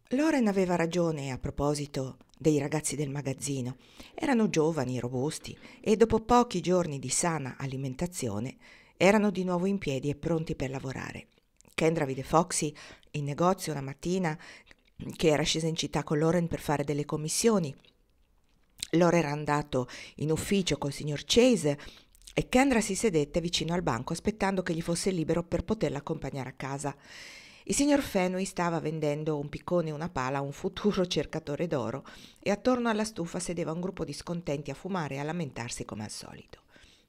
Loren aveva ragione a proposito dei ragazzi del magazzino. Erano giovani, robusti e dopo pochi giorni di sana alimentazione erano di nuovo in piedi e pronti per lavorare. Kendra vide Foxy in negozio una mattina che era scesa in città con Loren per fare delle commissioni. Loro era andato in ufficio col signor Chase e Kendra si sedette vicino al banco aspettando che gli fosse libero per poterla accompagnare a casa. Il signor Fenway stava vendendo un piccone e una pala a un futuro cercatore d'oro e attorno alla stufa sedeva un gruppo di scontenti a fumare e a lamentarsi come al solito.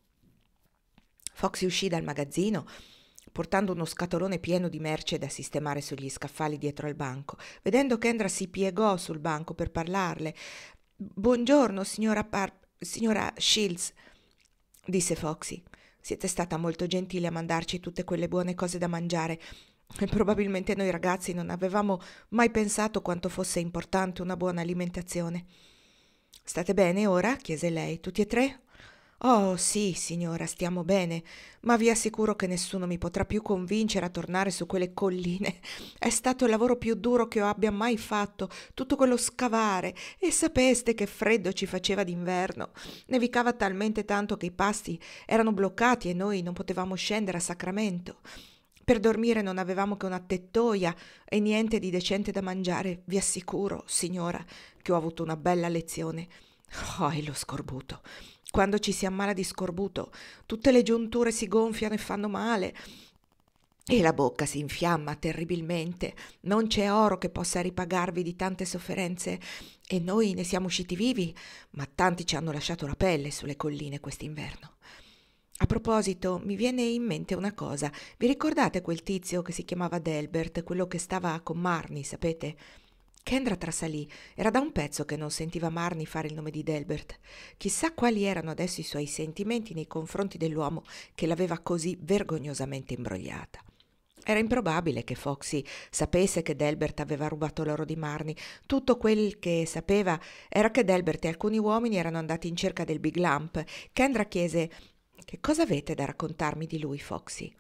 Foxy uscì dal magazzino portando uno scatolone pieno di merce da sistemare sugli scaffali dietro al banco. Vedendo Kendra si piegò sul banco per parlarle. «Buongiorno, signora Shields», disse Foxy. «Siete stata molto gentile a mandarci tutte quelle buone cose da mangiare. E probabilmente noi ragazzi non avevamo mai pensato quanto fosse importante una buona alimentazione». «State bene ora?» chiese lei. «Tutti e tre?» «Oh, sì, signora, stiamo bene, ma vi assicuro che nessuno mi potrà più convincere a tornare su quelle colline. È stato il lavoro più duro che io abbia mai fatto, tutto quello scavare, e sapeste che freddo ci faceva d'inverno. Nevicava talmente tanto che i passi erano bloccati e noi non potevamo scendere a Sacramento. Per dormire non avevamo che una tettoia e niente di decente da mangiare. Vi assicuro, signora, che ho avuto una bella lezione. Oh, e lo scorbuto. Quando ci si ammala di scorbuto, tutte le giunture si gonfiano e fanno male e la bocca si infiamma terribilmente. Non c'è oro che possa ripagarvi di tante sofferenze e noi ne siamo usciti vivi, ma tanti ci hanno lasciato la pelle sulle colline quest'inverno. A proposito, mi viene in mente una cosa. Vi ricordate quel tizio che si chiamava Delbert, quello che stava con Marnie, sapete?» Kendra trasalì. Era da un pezzo che non sentiva Marnie fare il nome di Delbert. Chissà quali erano adesso i suoi sentimenti nei confronti dell'uomo che l'aveva così vergognosamente imbrogliata. Era improbabile che Foxy sapesse che Delbert aveva rubato l'oro di Marnie. Tutto quel che sapeva era che Delbert e alcuni uomini erano andati in cerca del Big Lump. Kendra chiese: «Che cosa avete da raccontarmi di lui, Foxy?»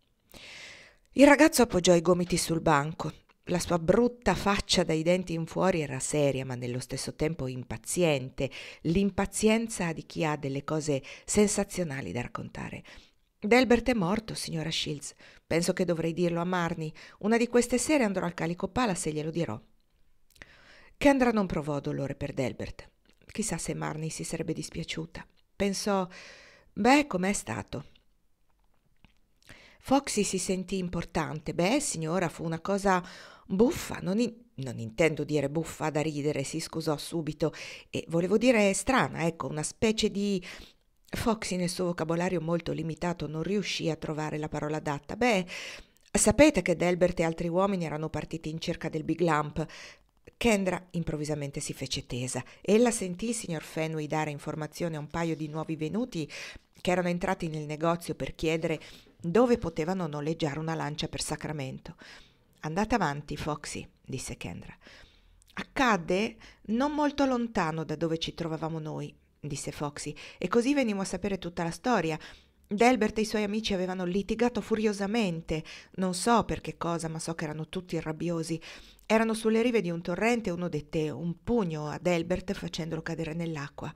Il ragazzo appoggiò i gomiti sul banco. La sua brutta faccia dai denti in fuori era seria, ma nello stesso tempo impaziente, l'impazienza di chi ha delle cose sensazionali da raccontare. «Delbert è morto, signora Shields. Penso che dovrei dirlo a Marnie. Una di queste sere andrò al Calico Palace e glielo dirò». Kendra non provò dolore per Delbert. Chissà se Marnie si sarebbe dispiaciuta. Pensò: «Beh, com'è stato?» Foxy si sentì importante. «Beh, signora, fu una cosa buffa, non intendo dire buffa da ridere», si scusò subito, «e volevo dire strana, ecco, una specie di...» Foxy nel suo vocabolario molto limitato non riuscì a trovare la parola adatta. «Beh, sapete che Delbert e altri uomini erano partiti in cerca del Big Lump». Kendra improvvisamente si fece tesa. Ella sentì il signor Fenway dare informazioni a un paio di nuovi venuti che erano entrati nel negozio per chiedere dove potevano noleggiare una lancia per Sacramento. «Andate avanti, Foxy», disse Kendra. «Accadde non molto lontano da dove ci trovavamo noi», disse Foxy, «e così venimmo a sapere tutta la storia. Delbert e i suoi amici avevano litigato furiosamente, non so per che cosa, ma so che erano tutti rabbiosi. Erano sulle rive di un torrente e uno dette un pugno a Delbert facendolo cadere nell'acqua.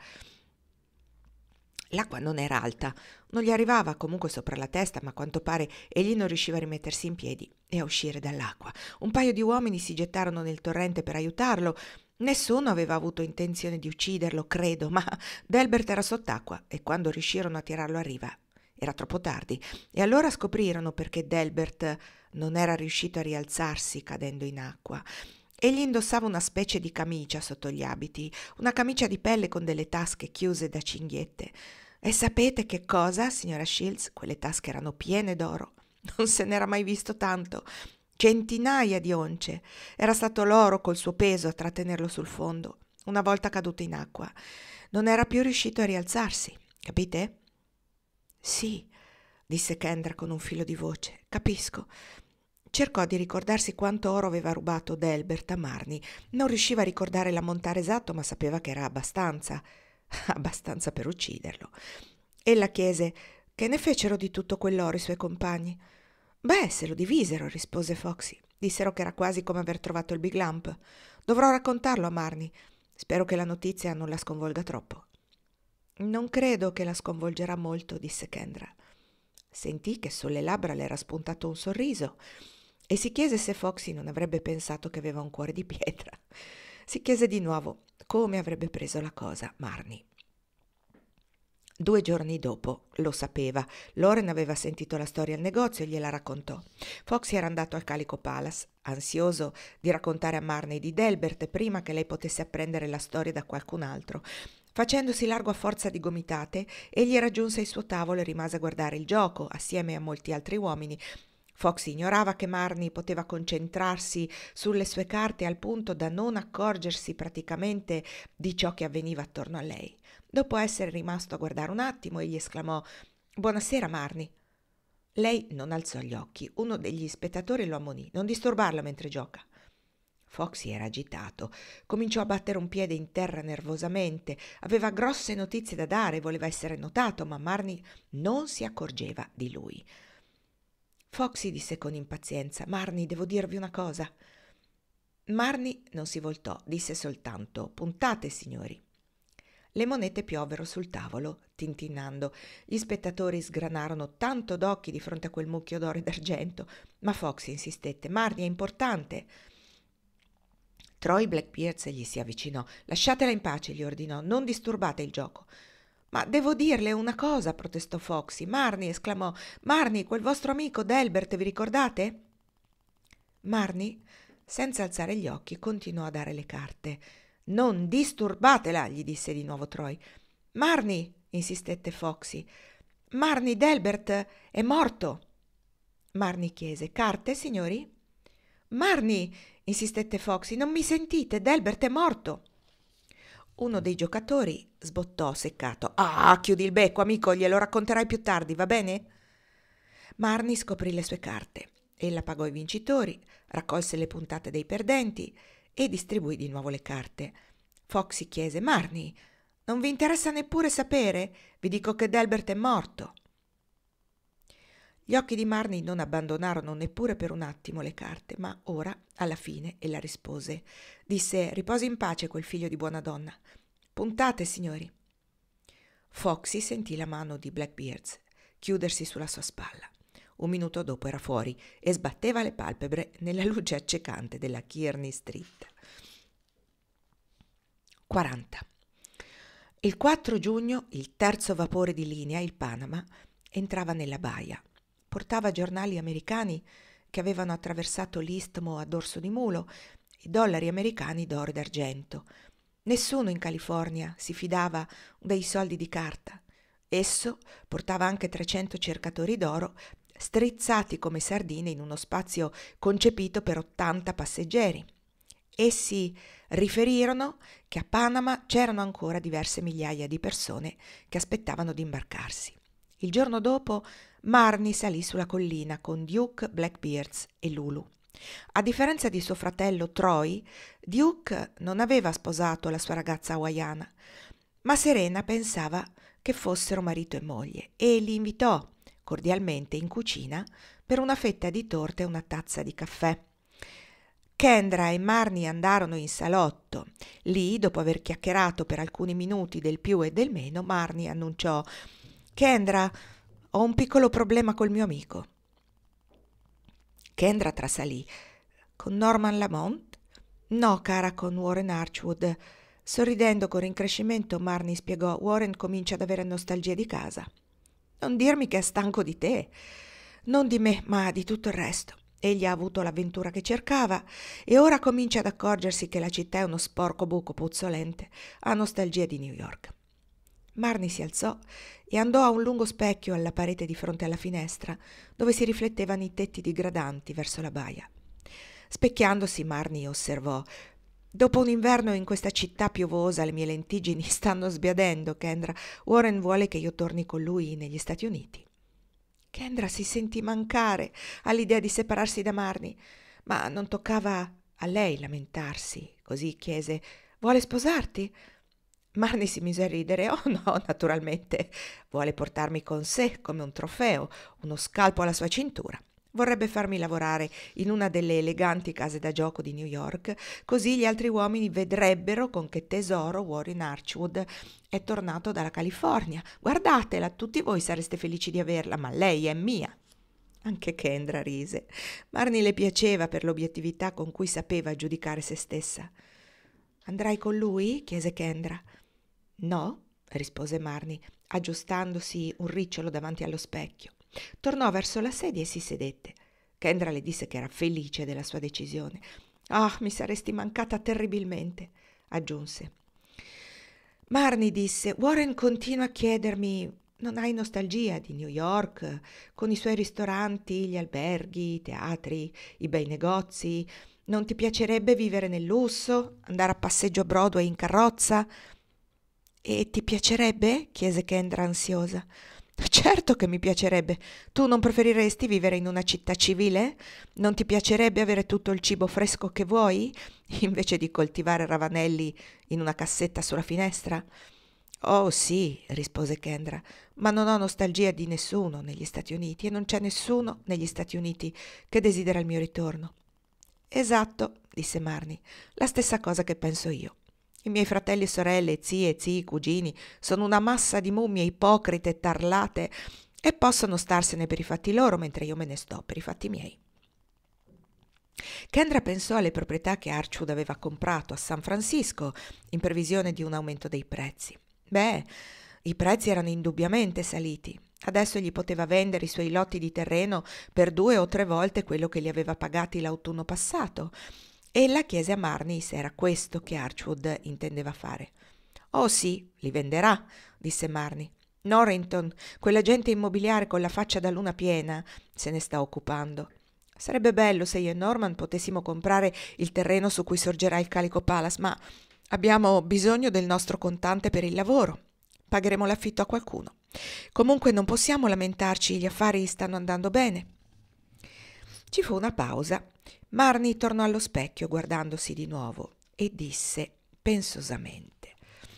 L'acqua non era alta, non gli arrivava comunque sopra la testa, ma a quanto pare egli non riusciva a rimettersi in piedi e a uscire dall'acqua. Un paio di uomini si gettarono nel torrente per aiutarlo. Nessuno aveva avuto intenzione di ucciderlo, credo, ma Delbert era sott'acqua e quando riuscirono a tirarlo a riva era troppo tardi e allora scoprirono perché Delbert non era riuscito a rialzarsi cadendo in acqua. Egli indossava una specie di camicia sotto gli abiti, una camicia di pelle con delle tasche chiuse da cinghiette. E sapete che cosa, signora Shields? Quelle tasche erano piene d'oro. Non se n'era mai visto tanto. Centinaia di once. Era stato l'oro col suo peso a trattenerlo sul fondo. Una volta caduto in acqua, non era più riuscito a rialzarsi. Capite? Sì, disse Kendra con un filo di voce. Capisco. Cercò di ricordarsi quanto oro aveva rubato Delbert a Marnie. Non riusciva a ricordare l'ammontare esatto, ma sapeva che era abbastanza. Abbastanza per ucciderlo. Ella chiese: «Che ne fecero di tutto quell'oro i suoi compagni?» «Beh, se lo divisero», rispose Foxy. Dissero che era quasi come aver trovato il Big Lamp. Dovrò raccontarlo a Marnie. Spero che la notizia non la sconvolga troppo. Non credo che la sconvolgerà molto, disse Kendra. Sentì che sulle labbra le era spuntato un sorriso e si chiese se Foxy non avrebbe pensato che aveva un cuore di pietra. Si chiese di nuovo come avrebbe preso la cosa Marnie. 2 giorni dopo, lo sapeva, Lauren aveva sentito la storia al negozio e gliela raccontò. Foxy era andato al Calico Palace, ansioso di raccontare a Marnie di Delbert prima che lei potesse apprendere la storia da qualcun altro. Facendosi largo a forza di gomitate, egli raggiunse il suo tavolo e rimase a guardare il gioco, assieme a molti altri uomini. Foxy ignorava che Marnie poteva concentrarsi sulle sue carte al punto da non accorgersi praticamente di ciò che avveniva attorno a lei. Dopo essere rimasto a guardare un attimo, egli esclamò: «Buonasera, Marnie». Lei non alzò gli occhi. Uno degli spettatori lo ammonì: «Non disturbarla mentre gioca». Foxy era agitato. Cominciò a battere un piede in terra nervosamente. Aveva grosse notizie da dare, voleva essere notato, ma Marnie non si accorgeva di lui. Foxy disse con impazienza: «Marnie, devo dirvi una cosa». Marnie non si voltò, disse soltanto: «Puntate, signori». Le monete piovvero sul tavolo, tintinnando. Gli spettatori sgranarono tanto d'occhi di fronte a quel mucchio d'oro e d'argento, ma Foxy insistette: «Marnie, è importante». Troy Blackbeard gli si avvicinò. «Lasciatela in pace», gli ordinò, «non disturbate il gioco». «Ma devo dirle una cosa», protestò Foxy. «Marnie», esclamò, «Marnie, quel vostro amico Delbert, vi ricordate?» Marnie, senza alzare gli occhi, continuò a dare le carte. «Non disturbatela», gli disse di nuovo Troy. «Marnie», insistette Foxy, «Marnie, Delbert è morto». Marnie chiese: «Carte, signori?» «Marnie», insistette Foxy, «non mi sentite? Delbert è morto». Uno dei giocatori sbottò seccato: «Ah, chiudi il becco, amico, glielo racconterai più tardi, va bene?» Marnie scoprì le sue carte. Ella pagò i vincitori, raccolse le puntate dei perdenti e distribuì di nuovo le carte. Foxy chiese: «Marnie, non vi interessa neppure sapere? Vi dico che Delbert è morto». Gli occhi di Marnie non abbandonarono neppure per un attimo le carte, ma ora, alla fine, ella rispose. Disse: «Riposi in pace quel figlio di buona donna. Puntate, signori». Foxy sentì la mano di Blackbeard chiudersi sulla sua spalla. 1 minuto dopo era fuori e sbatteva le palpebre nella luce accecante della Kearney Street. 40. Il 4 giugno il terzo vapore di linea, il Panama, entrava nella baia. Portava giornali americani che avevano attraversato l'istmo a dorso di mulo e dollari americani d'oro e d'argento. Nessuno in California si fidava dei soldi di carta. Esso portava anche 300 cercatori d'oro strizzati come sardine in uno spazio concepito per 80 passeggeri. Essi riferirono che a Panama c'erano ancora diverse migliaia di persone che aspettavano di imbarcarsi. Il giorno dopo Marnie salì sulla collina con Duke, Blackbeard e Lulu. A differenza di suo fratello Troy, Duke non aveva sposato la sua ragazza hawaiana, ma Serena pensava che fossero marito e moglie e li invitò cordialmente in cucina per una fetta di torta e una tazza di caffè. Kendra e Marnie andarono in salotto. Lì, dopo aver chiacchierato per alcuni minuti del più e del meno, Marnie annunciò: «Kendra, ho un piccolo problema col mio amico». Kendra trasalì: «Con Norman Lamont?» «No, cara, con Warren Archwood». Sorridendo con rincrescimento, Marnie spiegò: «Warren comincia ad avere nostalgia di casa». «Non dirmi che è stanco di te». «Non di me, ma di tutto il resto. Egli ha avuto l'avventura che cercava e ora comincia ad accorgersi che la città è uno sporco buco puzzolente. Ha nostalgia di New York». Marnie si alzò e andò a un lungo specchio alla parete di fronte alla finestra, dove si riflettevano i tetti digradanti verso la baia. Specchiandosi, Marnie osservò: «Dopo un inverno in questa città piovosa le mie lentiggini stanno sbiadendo, Kendra. Warren vuole che io torni con lui negli Stati Uniti». Kendra si sentì mancare all'idea di separarsi da Marnie, ma non toccava a lei lamentarsi, così chiese: «Vuole sposarti?» Marnie si mise a ridere. «Oh no, naturalmente. Vuole portarmi con sé come un trofeo, uno scalpo alla sua cintura. Vorrebbe farmi lavorare in una delle eleganti case da gioco di New York, così gli altri uomini vedrebbero con che tesoro Warren Archwood è tornato dalla California. Guardatela, tutti voi sareste felici di averla, ma lei è mia. Anche Kendra rise. Marnie le piaceva per l'obiettività con cui sapeva giudicare se stessa. «Andrai con lui?» chiese Kendra. «No», rispose Marnie, aggiustandosi un ricciolo davanti allo specchio. Tornò verso la sedia e si sedette. Kendra le disse che era felice della sua decisione. «Ah, mi saresti mancata terribilmente», aggiunse. Marnie disse: «Warren continua a chiedermi: non hai nostalgia di New York, con i suoi ristoranti, gli alberghi, i teatri, i bei negozi? Non ti piacerebbe vivere nel lusso, andare a passeggio a Broadway in carrozza?» «E ti piacerebbe?» chiese Kendra ansiosa. «Certo che mi piacerebbe. Tu non preferiresti vivere in una città civile? Non ti piacerebbe avere tutto il cibo fresco che vuoi, invece di coltivare ravanelli in una cassetta sulla finestra?» «Oh sì», rispose Kendra, «ma non ho nostalgia di nessuno negli Stati Uniti e non c'è nessuno negli Stati Uniti che desidera il mio ritorno». «Esatto», disse Marnie, «la stessa cosa che penso io. I miei fratelli e sorelle, zie, zii, cugini sono una massa di mummie ipocrite e tarlate e possono starsene per i fatti loro mentre io me ne sto per i fatti miei». Kendra pensò alle proprietà che Archwood aveva comprato a San Francisco in previsione di un aumento dei prezzi. Beh, i prezzi erano indubbiamente saliti. Adesso gli poteva vendere i suoi lotti di terreno per 2 o 3 volte quello che li aveva pagati l'autunno passato. E la chiese a Marnie se era questo che Archwood intendeva fare. «Oh sì, li venderà», disse Marnie. «Norrington, quell'agente immobiliare con la faccia da luna piena, se ne sta occupando. Sarebbe bello se io e Norman potessimo comprare il terreno su cui sorgerà il Calico Palace, ma abbiamo bisogno del nostro contante per il lavoro. Pagheremo l'affitto a qualcuno. Comunque non possiamo lamentarci, gli affari stanno andando bene». Ci fu una pausa. Marnie tornò allo specchio guardandosi di nuovo e disse pensosamente: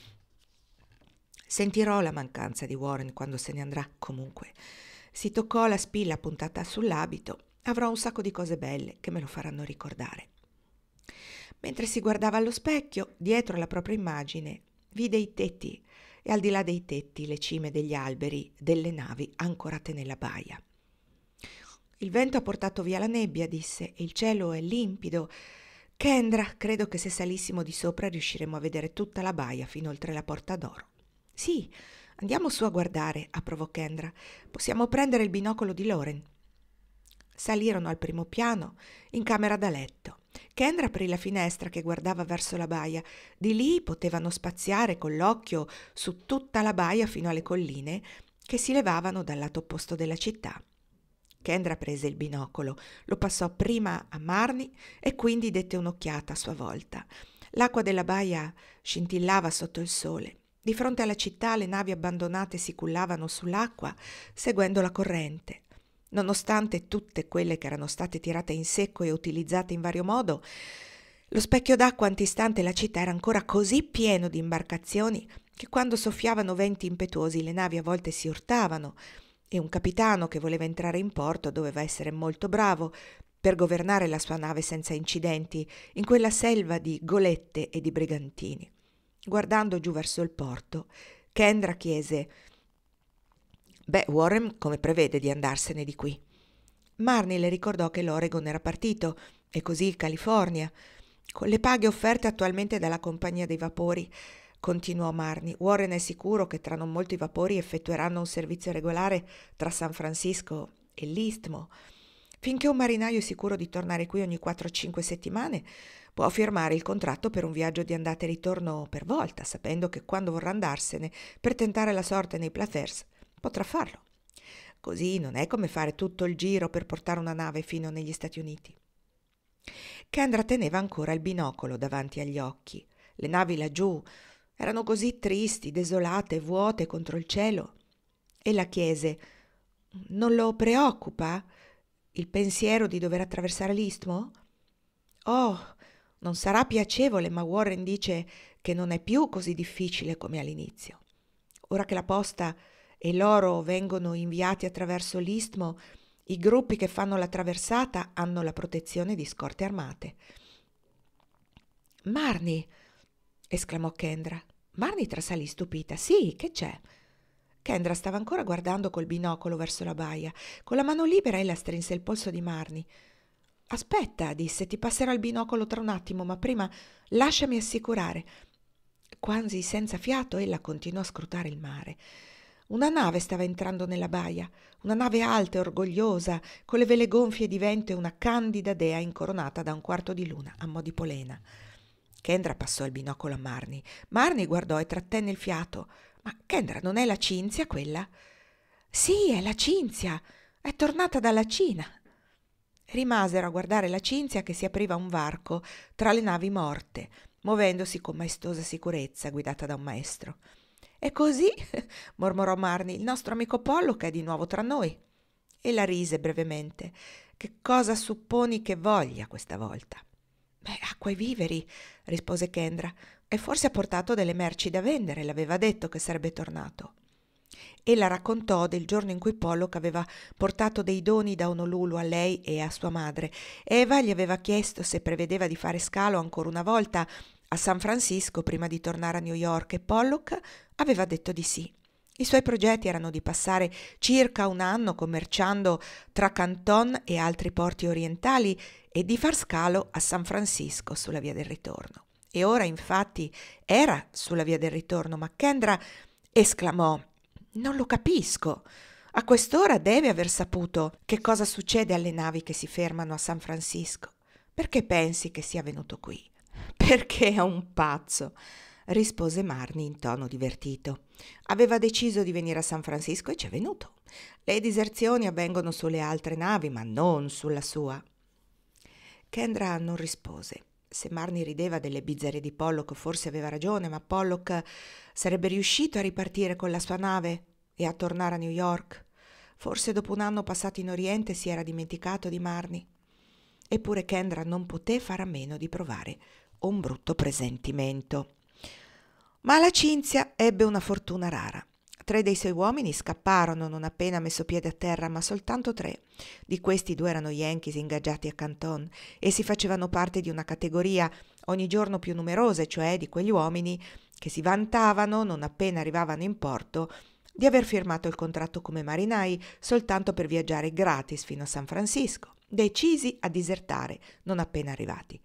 «Sentirò la mancanza di Warren quando se ne andrà comunque. Si toccò la spilla puntata sull'abito. Avrò un sacco di cose belle che me lo faranno ricordare». Mentre si guardava allo specchio, dietro la propria immagine, vide i tetti e al di là dei tetti le cime degli alberi delle navi ancorate nella baia. «Il vento ha portato via la nebbia», disse, «e il cielo è limpido. Kendra, credo che se salissimo di sopra riusciremo a vedere tutta la baia fino oltre la Porta d'Oro». «Sì, andiamo su a guardare», approvò Kendra. «Possiamo prendere il binocolo di Lauren». Salirono al primo piano, in camera da letto. Kendra aprì la finestra che guardava verso la baia. Di lì potevano spaziare con l'occhio su tutta la baia fino alle colline che si levavano dal lato opposto della città. Kendra prese il binocolo, lo passò prima a Marnie e quindi dette un'occhiata a sua volta. L'acqua della baia scintillava sotto il sole. Di fronte alla città le navi abbandonate si cullavano sull'acqua seguendo la corrente. Nonostante tutte quelle che erano state tirate in secco e utilizzate in vario modo, lo specchio d'acqua antistante la città era ancora così pieno di imbarcazioni che quando soffiavano venti impetuosi le navi a volte si urtavano e un capitano che voleva entrare in porto doveva essere molto bravo per governare la sua nave senza incidenti in quella selva di golette e di brigantini. Guardando giù verso il porto, Kendra chiese: «Beh, Warren come prevede di andarsene di qui?» Marnie le ricordò che l'Oregon era partito e così il California. «Con le paghe offerte attualmente dalla compagnia dei vapori», continuò Marnie, «Warren è sicuro che tra non molto i vapori effettueranno un servizio regolare tra San Francisco e l'Istmo. Finché un marinaio è sicuro di tornare qui ogni 4 o 5 settimane, può firmare il contratto per un viaggio di andata e ritorno per volta, sapendo che quando vorrà andarsene per tentare la sorte nei Plathers potrà farlo. Così non è come fare tutto il giro per portare una nave fino negli Stati Uniti». Kendra teneva ancora il binocolo davanti agli occhi. Le navi laggiù erano così tristi, desolate, vuote contro il cielo. Ella chiese: «Non lo preoccupa il pensiero di dover attraversare l'Istmo?» «Oh, non sarà piacevole, ma Warren dice che non è più così difficile come all'inizio. Ora che la posta e l'oro vengono inviati attraverso l'Istmo, I gruppi che fanno la traversata hanno la protezione di scorte armate. «Marnie!» esclamò Kendra. Marnie trasalì stupita. «Sì, che c'è?» Kendra stava ancora guardando col binocolo verso la baia. Con la mano libera ella strinse il polso di Marnie. «Aspetta», disse, «ti passerò il binocolo tra un attimo, ma prima lasciami assicurare». Quasi senza fiato ella continuò a scrutare il mare. Una nave stava entrando nella baia, una nave alta e orgogliosa, con le vele gonfie di vento e una candida dea incoronata da un quarto di luna a mo' di polena. Kendra passò il binocolo a Marnie. Marnie guardò e trattenne il fiato. «Ma Kendra, non è la Cinzia quella?» «Sì, è la Cinzia, è tornata dalla Cina». Rimasero a guardare la Cinzia che si apriva un varco tra le navi morte, muovendosi con maestosa sicurezza, guidata da un maestro. «E così», mormorò Marnie, «il nostro amico Pollock è di nuovo tra noi». Ella rise brevemente. «Che cosa supponi che voglia questa volta?» «Beh, acqua e viveri», rispose Kendra, «e forse ha portato delle merci da vendere, l'aveva detto che sarebbe tornato». Ella raccontò del giorno in cui Pollock aveva portato dei doni da Honolulu a lei e a sua madre. Eva gli aveva chiesto se prevedeva di fare scalo ancora una volta a San Francisco prima di tornare a New York e Pollock aveva detto di sì. I suoi progetti erano di passare circa un anno commerciando tra Canton e altri porti orientali e di far scalo a San Francisco sulla via del ritorno. E ora infatti era sulla via del ritorno, ma Kendra esclamò: «Non lo capisco. A quest'ora deve aver saputo che cosa succede alle navi che si fermano a San Francisco. Perché pensi che sia venuto qui?» «Perché è un pazzo», rispose Marnie in tono divertito. «Aveva deciso di venire a San Francisco e c'è venuto. Le diserzioni avvengono sulle altre navi, ma non sulla sua». Kendra non rispose. Se Marnie rideva delle bizzerie di Pollock, forse aveva ragione, ma Pollock sarebbe riuscito a ripartire con la sua nave e a tornare a New York. Forse dopo un anno passato in Oriente si era dimenticato di Marnie. Eppure Kendra non poté fare a meno di provare un brutto presentimento. Ma la Cinzia ebbe una fortuna rara. 3 dei suoi uomini scapparono non appena messo piede a terra, ma soltanto 3. Di questi 2 erano Yankees ingaggiati a Canton e si facevano parte di una categoria ogni giorno più numerosa, cioè di quegli uomini che si vantavano, non appena arrivavano in porto, di aver firmato il contratto come marinai soltanto per viaggiare gratis fino a San Francisco, decisi a disertare non appena arrivati.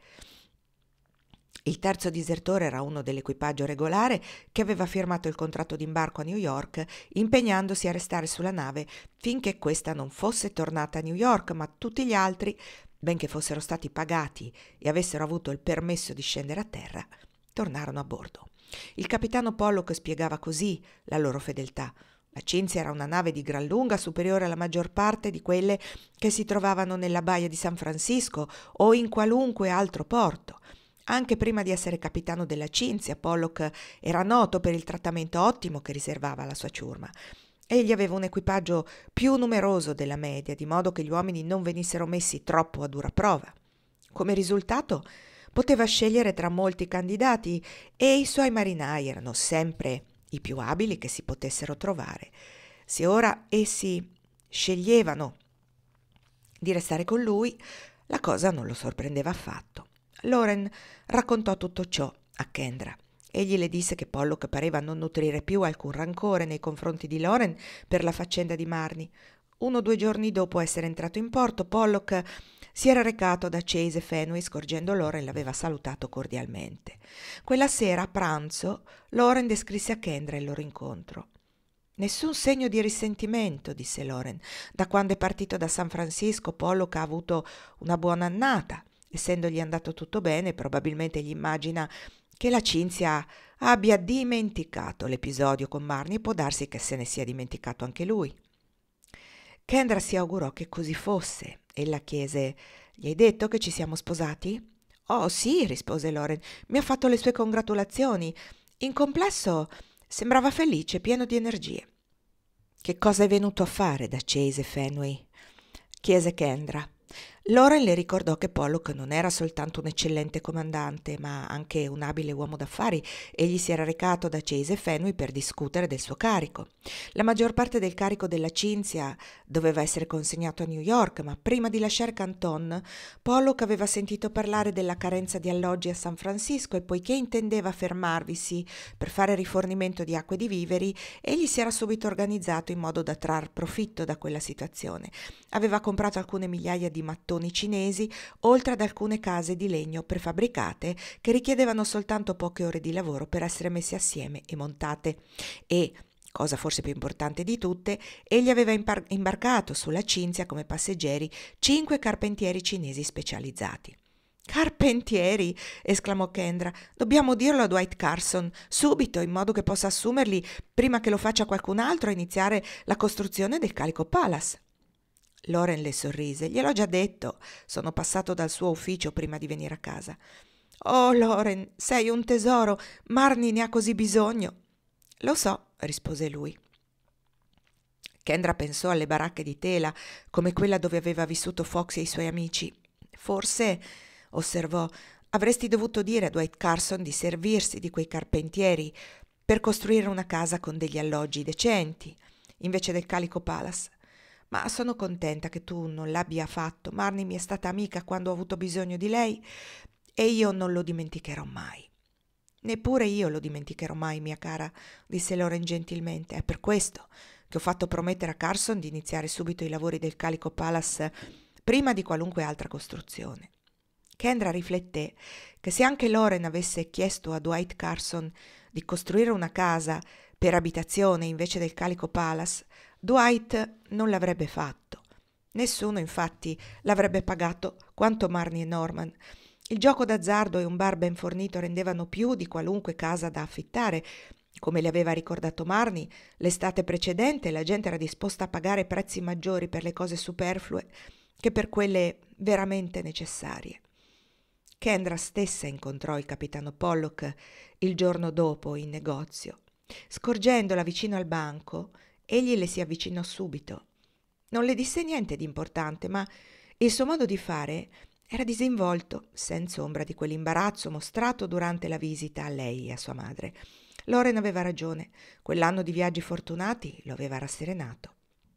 Il terzo disertore era uno dell'equipaggio regolare che aveva firmato il contratto d'imbarco a New York, impegnandosi a restare sulla nave finché questa non fosse tornata a New York, ma tutti gli altri, benché fossero stati pagati e avessero avuto il permesso di scendere a terra, tornarono a bordo. Il capitano Pollock spiegava così la loro fedeltà. La Cinzia era una nave di gran lunga superiore alla maggior parte di quelle che si trovavano nella baia di San Francisco o in qualunque altro porto. Anche prima di essere capitano della Cinzia, Pollock era noto per il trattamento ottimo che riservava alla sua ciurma. Egli aveva un equipaggio più numeroso della media, di modo che gli uomini non venissero messi troppo a dura prova. Come risultato, poteva scegliere tra molti candidati e i suoi marinai erano sempre i più abili che si potessero trovare. Se ora essi sceglievano di restare con lui, la cosa non lo sorprendeva affatto. Loren raccontò tutto ciò a Kendra. Egli le disse che Pollock pareva non nutrire più alcun rancore nei confronti di Loren per la faccenda di Marnie. 1 o 2 giorni dopo essere entrato in porto, Pollock si era recato da Chase e Fenway. Scorgendo Loren l'aveva salutato cordialmente. Quella sera, a pranzo, Loren descrisse a Kendra il loro incontro. «Nessun segno di risentimento», disse Loren. «Da quando è partito da San Francisco, Pollock ha avuto una buona annata. Essendogli andato tutto bene, probabilmente gli immagina che la Cinzia abbia dimenticato l'episodio con Marnie e può darsi che se ne sia dimenticato anche lui». Kendra si augurò che così fosse. Ella chiese: «Gli hai detto che ci siamo sposati?» «Oh sì», rispose Loren, «mi ha fatto le sue congratulazioni. In complesso sembrava felice, pieno di energie». «Che cosa è venuto a fare da Chase e Fenway?» chiese Kendra. Loren le ricordò che Pollock non era soltanto un eccellente comandante, ma anche un abile uomo d'affari. Egli si era recato da Chase e Fenway per discutere del suo carico. La maggior parte del carico della Cinzia doveva essere consegnato a New York, ma prima di lasciare Canton, Pollock aveva sentito parlare della carenza di alloggi a San Francisco e poiché intendeva fermarvisi per fare rifornimento di acque e di viveri, egli si era subito organizzato in modo da trar profitto da quella situazione. Aveva comprato alcune migliaia di mattoni cinesi, oltre ad alcune case di legno prefabbricate che richiedevano soltanto poche ore di lavoro per essere messe assieme e montate. E, cosa forse più importante di tutte, egli aveva imbarcato sulla Cinzia come passeggeri 5 carpentieri cinesi specializzati. «Carpentieri!» esclamò Kendra. «Dobbiamo dirlo a Dwight Carson, subito, in modo che possa assumerli prima che lo faccia qualcun altro a iniziare la costruzione del Calico Palace». Loren le sorrise. «Gliel'ho già detto. Sono passato dal suo ufficio prima di venire a casa». «Oh, Loren, sei un tesoro. Marnie ne ha così bisogno». «Lo so», rispose lui. Kendra pensò alle baracche di tela, come quella dove aveva vissuto Foxy e i suoi amici. «Forse», osservò, «avresti dovuto dire a Dwight Carson di servirsi di quei carpentieri per costruire una casa con degli alloggi decenti, invece del Calico Palace. Ma sono contenta che tu non l'abbia fatto. Marnie mi è stata amica quando ho avuto bisogno di lei e io non lo dimenticherò mai». «Neppure io lo dimenticherò mai, mia cara», disse Loren gentilmente. «È per questo che ho fatto promettere a Carson di iniziare subito i lavori del Calico Palace prima di qualunque altra costruzione». Kendra rifletté che se anche Loren avesse chiesto a Dwight Carson di costruire una casa per abitazione invece del Calico Palace, Dwight non l'avrebbe fatto. Nessuno, infatti, l'avrebbe pagato quanto Marnie e Norman. Il gioco d'azzardo e un bar ben fornito rendevano più di qualunque casa da affittare. Come le aveva ricordato Marnie, l'estate precedente la gente era disposta a pagare prezzi maggiori per le cose superflue che per quelle veramente necessarie. Kendra stessa incontrò il capitano Pollock il giorno dopo in negozio. Scorgendola vicino al banco, egli le si avvicinò subito. Non le disse niente di importante, ma il suo modo di fare era disinvolto, senza ombra di quell'imbarazzo mostrato durante la visita a lei e a sua madre. Loren aveva ragione, quell'anno di viaggi fortunati lo aveva rasserenato.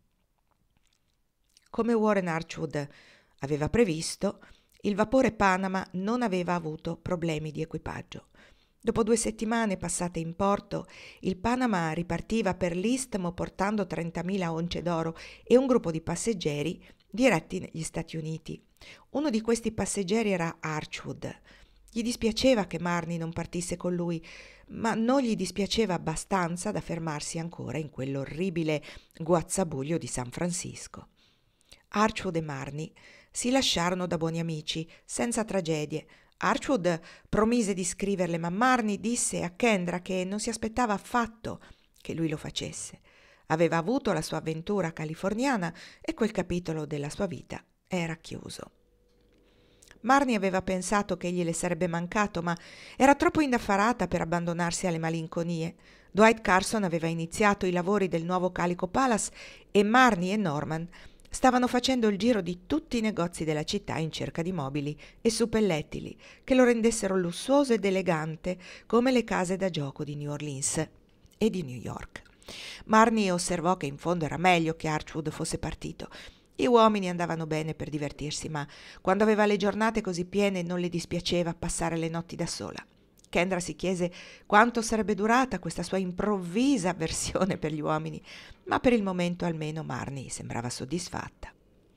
Come Warren Archwood aveva previsto, il vapore Panama non aveva avuto problemi di equipaggio. Dopo 2 settimane passate in porto, il Panama ripartiva per l'Istmo portando 30.000 once d'oro e un gruppo di passeggeri diretti negli Stati Uniti. Uno di questi passeggeri era Archwood. Gli dispiaceva che Marnie non partisse con lui, ma non gli dispiaceva abbastanza da fermarsi ancora in quell'orribile guazzabuglio di San Francisco. Archwood e Marnie si lasciarono da buoni amici, senza tragedie. Archwood promise di scriverle, ma Marnie disse a Kendra che non si aspettava affatto che lui lo facesse. Aveva avuto la sua avventura californiana e quel capitolo della sua vita era chiuso. Marnie aveva pensato che egli le sarebbe mancato, ma era troppo indaffarata per abbandonarsi alle malinconie. Dwight Carson aveva iniziato i lavori del nuovo Calico Palace e Marnie e Norman stavano facendo il giro di tutti i negozi della città in cerca di mobili e suppellettili che lo rendessero lussuoso ed elegante come le case da gioco di New Orleans e di New York. Marnie osservò che in fondo era meglio che Archwood fosse partito. Gli uomini andavano bene per divertirsi, ma quando aveva le giornate così piene non le dispiaceva passare le notti da sola. Kendra si chiese quanto sarebbe durata questa sua improvvisa avversione per gli uomini, ma per il momento almeno Marnie sembrava soddisfatta.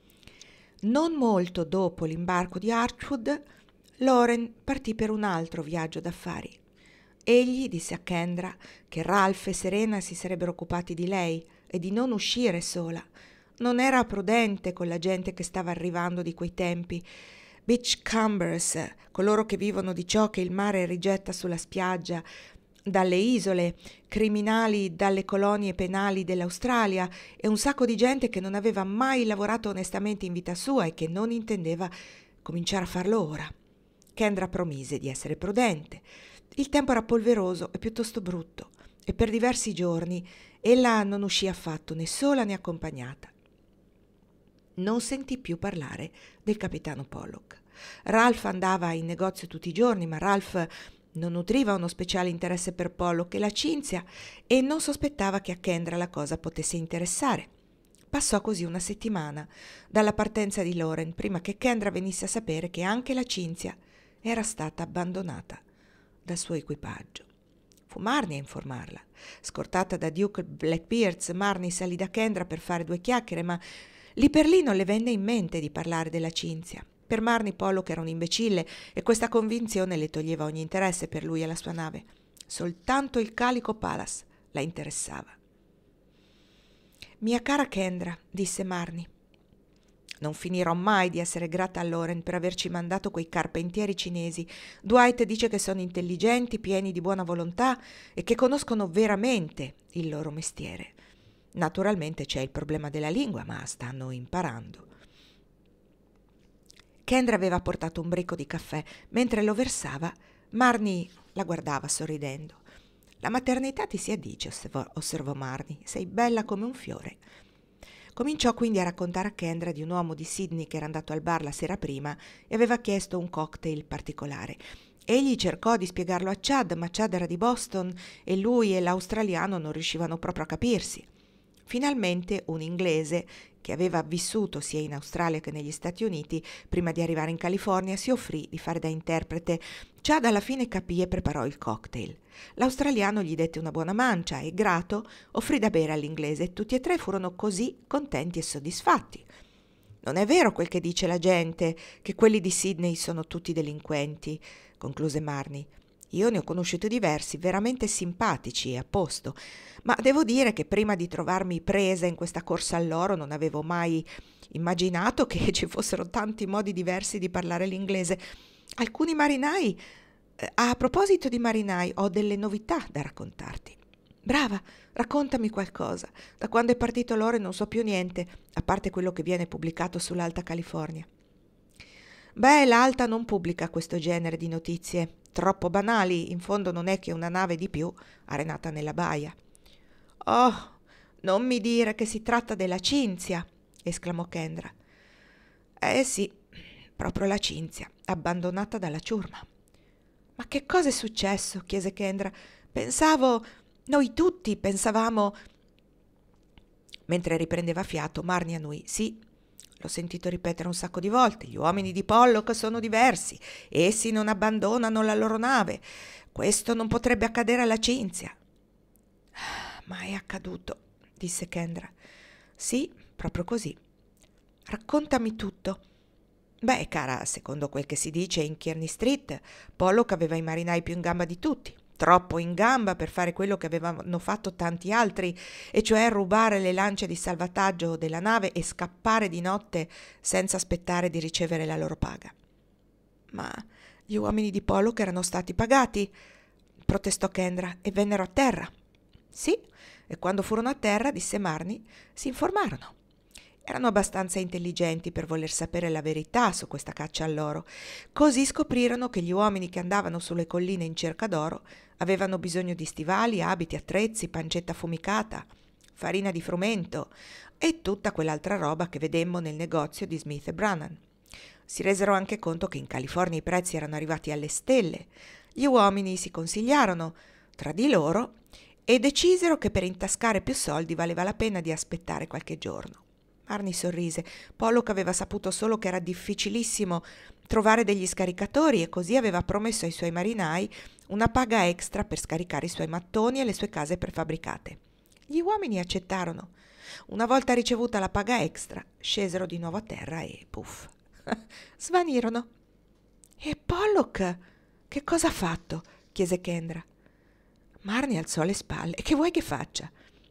Non molto dopo l'imbarco di Archwood, Loren partì per un altro viaggio d'affari. Egli disse a Kendra che Ralph e Serena si sarebbero occupati di lei e di non uscire sola. Non era prudente con la gente che stava arrivando di quei tempi. Beachcombers, coloro che vivono di ciò che il mare rigetta sulla spiaggia, dalle isole, criminali dalle colonie penali dell'Australia e un sacco di gente che non aveva mai lavorato onestamente in vita sua e che non intendeva cominciare a farlo ora. Kendra promise di essere prudente. Il tempo era polveroso e piuttosto brutto e per diversi giorni ella non uscì affatto né sola né accompagnata. non sentì più parlare del capitano Pollock. Ralph andava in negozio tutti i giorni, ma Ralph non nutriva uno speciale interesse per Pollock e la Cinzia e non sospettava che a Kendra la cosa potesse interessare. Passò così una settimana dalla partenza di Lauren prima che Kendra venisse a sapere che anche la Cinzia era stata abbandonata dal suo equipaggio. Fu Marnie a informarla. Scortata da Duke Blackbeards, Marnie salì da Kendra per fare 2 chiacchiere, ma lì per lì non le venne in mente di parlare della Cinzia. Per Marnie Pollock era un imbecille e questa convinzione le toglieva ogni interesse per lui e la sua nave. Soltanto il Calico Palace la interessava. «Mia cara Kendra», disse Marnie, «non finirò mai di essere grata a Lauren per averci mandato quei carpentieri cinesi. Dwight dice che sono intelligenti, pieni di buona volontà e che conoscono veramente il loro mestiere. Naturalmente c'è il problema della lingua, ma stanno imparando». Kendra aveva portato un bricco di caffè. Mentre lo versava, Marnie la guardava sorridendo. «La maternità ti si addice», osservò Marnie. «Sei bella come un fiore». Cominciò quindi a raccontare a Kendra di un uomo di Sydney che era andato al bar la sera prima e aveva chiesto un cocktail particolare. Egli cercò di spiegarlo a Chad, ma Chad era di Boston e lui e l'australiano non riuscivano proprio a capirsi. Finalmente un inglese che aveva vissuto sia in Australia che negli Stati Uniti prima di arrivare in California si offrì di fare da interprete. Chad alla fine capì e preparò il cocktail. L'australiano gli dette una buona mancia e, grato, offrì da bere all'inglese e tutti e 3 furono così contenti e soddisfatti. «Non è vero quel che dice la gente, che quelli di Sydney sono tutti delinquenti», concluse Marnie. «Io ne ho conosciuti diversi, veramente simpatici e a posto, ma devo dire che prima di trovarmi presa in questa corsa all'oro non avevo mai immaginato che ci fossero tanti modi diversi di parlare l'inglese. Alcuni marinai, a proposito di marinai, ho delle novità da raccontarti». «Brava, raccontami qualcosa. Da quando è partito l'oro non so più niente, a parte quello che viene pubblicato sull'Alta California». «Beh, l'Alta non pubblica questo genere di notizie, troppo banali, in fondo non è che una nave di più arenata nella baia». «Oh, non mi dire che si tratta della Cinzia», esclamò Kendra. Sì, proprio la Cinzia, abbandonata dalla ciurma». «Ma che cosa è successo?» chiese Kendra. «Noi tutti pensavamo...» Mentre riprendeva fiato, Marnie annui. «Sì, l'ho sentito ripetere un sacco di volte. Gli uomini di Pollock sono diversi. Essi non abbandonano la loro nave. Questo non potrebbe accadere alla Cinzia». «Ma è accaduto», disse Kendra. «Sì, proprio così. Raccontami tutto». «Beh, cara, secondo quel che si dice in Kearney Street, Pollock aveva i marinai più in gamba di tutti. Troppo in gamba per fare quello che avevano fatto tanti altri, e cioè rubare le lance di salvataggio della nave e scappare di notte senza aspettare di ricevere la loro paga». «Ma gli uomini di Pollock erano stati pagati», protestò Kendra, «e vennero a terra». «Sì, e quando furono a terra», disse Marnie, «si informarono. Erano abbastanza intelligenti per voler sapere la verità su questa caccia all'oro. Così scoprirono che gli uomini che andavano sulle colline in cerca d'oro avevano bisogno di stivali, abiti, attrezzi, pancetta affumicata, farina di frumento e tutta quell'altra roba che vedemmo nel negozio di Smith e Brannan. Si resero anche conto che in California i prezzi erano arrivati alle stelle. Gli uomini si consigliarono tra di loro e decisero che per intascare più soldi valeva la pena di aspettare qualche giorno». Marnie sorrise. Pollock aveva saputo solo che era difficilissimo trovare degli scaricatori e così aveva promesso ai suoi marinai una paga extra per scaricare i suoi mattoni e le sue case prefabbricate. Gli uomini accettarono. Una volta ricevuta la paga extra, scesero di nuovo a terra e puff, svanirono. «E Pollock che cosa ha fatto?» chiese Kendra. Marnie alzò le spalle. «Che vuoi che faccia?»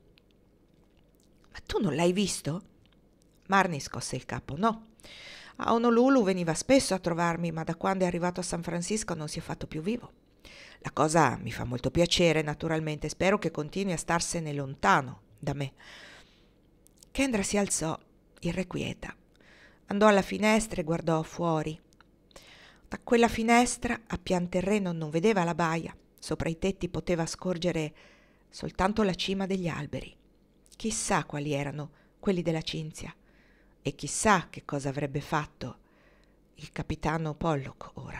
«Ma tu non l'hai visto?» Marnie scosse il capo. «No. A Honolulu veniva spesso a trovarmi, ma da quando è arrivato a San Francisco non si è fatto più vivo. La cosa mi fa molto piacere, naturalmente. Spero che continui a starsene lontano da me». Kendra si alzò, irrequieta. Andò alla finestra e guardò fuori. Da quella finestra a pian terreno non vedeva la baia. Sopra i tetti poteva scorgere soltanto la cima degli alberi. Chissà quali erano quelli della Cinzia. E chissà che cosa avrebbe fatto il capitano Pollock ora.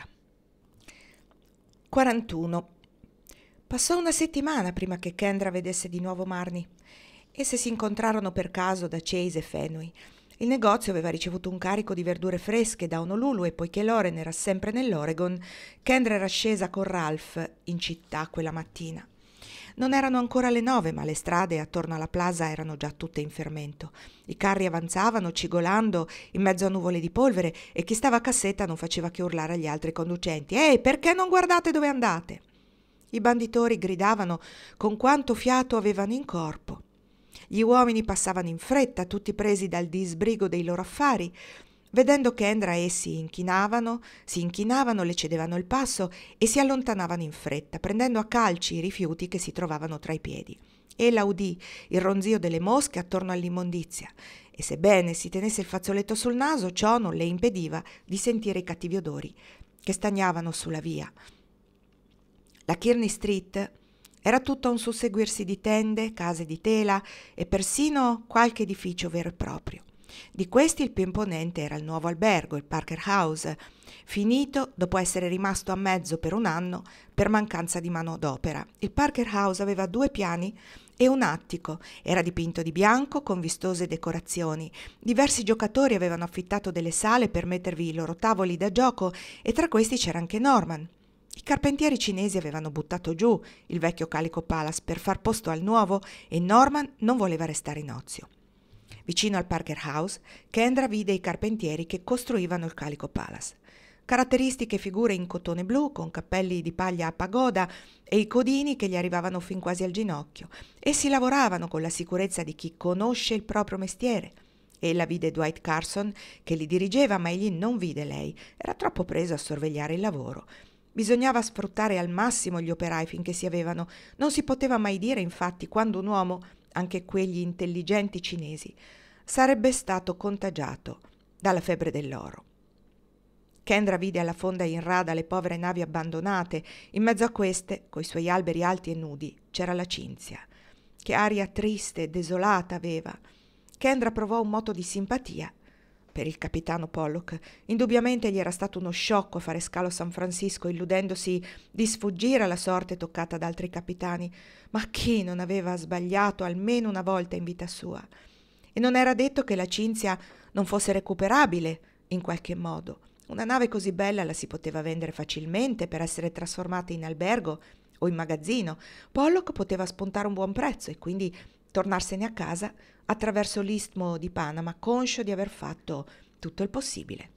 41. Passò una settimana prima che Kendra vedesse di nuovo Marnie. Esse si incontrarono per caso da Chase e Fenway. Il negozio aveva ricevuto un carico di verdure fresche da Honolulu e poiché Loren era sempre nell'Oregon, Kendra era scesa con Ralph in città quella mattina. Non erano ancora le 9, ma le strade attorno alla plaza erano già tutte in fermento. I carri avanzavano cigolando in mezzo a nuvole di polvere e chi stava a cassetta non faceva che urlare agli altri conducenti: «Ehi, perché non guardate dove andate?» I banditori gridavano con quanto fiato avevano in corpo. Gli uomini passavano in fretta, tutti presi dal disbrigo dei loro affari. Vedendo Kendra, essi si inchinavano, le cedevano il passo e si allontanavano in fretta, prendendo a calci i rifiuti che si trovavano tra i piedi. Ella udì il ronzio delle mosche attorno all'immondizia e sebbene si tenesse il fazzoletto sul naso, ciò non le impediva di sentire i cattivi odori che stagnavano sulla via. La Kearney Street era tutta un susseguirsi di tende, case di tela e persino qualche edificio vero e proprio. Di questi il più imponente era il nuovo albergo, il Parker House, finito dopo essere rimasto a mezzo per un anno per mancanza di manodopera. Il Parker House aveva 2 piani e un attico, era dipinto di bianco con vistose decorazioni. Diversi giocatori avevano affittato delle sale per mettervi i loro tavoli da gioco e tra questi c'era anche Norman. I carpentieri cinesi avevano buttato giù il vecchio Calico Palace per far posto al nuovo e Norman non voleva restare in ozio. Vicino al Parker House, Kendra vide i carpentieri che costruivano il Calico Palace. Caratteristiche figure in cotone blu, con cappelli di paglia a pagoda e i codini che gli arrivavano fin quasi al ginocchio. Essi lavoravano con la sicurezza di chi conosce il proprio mestiere. Ella vide Dwight Carson che li dirigeva, ma egli non vide lei. Era troppo preso a sorvegliare il lavoro. Bisognava sfruttare al massimo gli operai finché si avevano. Non si poteva mai dire, infatti, quando un uomo, anche quegli intelligenti cinesi, sarebbe stato contagiato dalla febbre dell'oro. Kendra vide alla fonda in rada le povere navi abbandonate. In mezzo a queste, coi suoi alberi alti e nudi, c'era la Cinzia. Che aria triste e desolata aveva. Kendra provò un moto di simpatia per il capitano Pollock. Indubbiamente gli era stato uno sciocco fare scalo a San Francisco illudendosi di sfuggire alla sorte toccata da altri capitani, ma chi non aveva sbagliato almeno una volta in vita sua? E non era detto che la Cinzia non fosse recuperabile in qualche modo. Una nave così bella la si poteva vendere facilmente per essere trasformata in albergo o in magazzino. Pollock poteva spuntare un buon prezzo e quindi tornarsene a casa attraverso l'istmo di Panama, conscio di aver fatto tutto il possibile.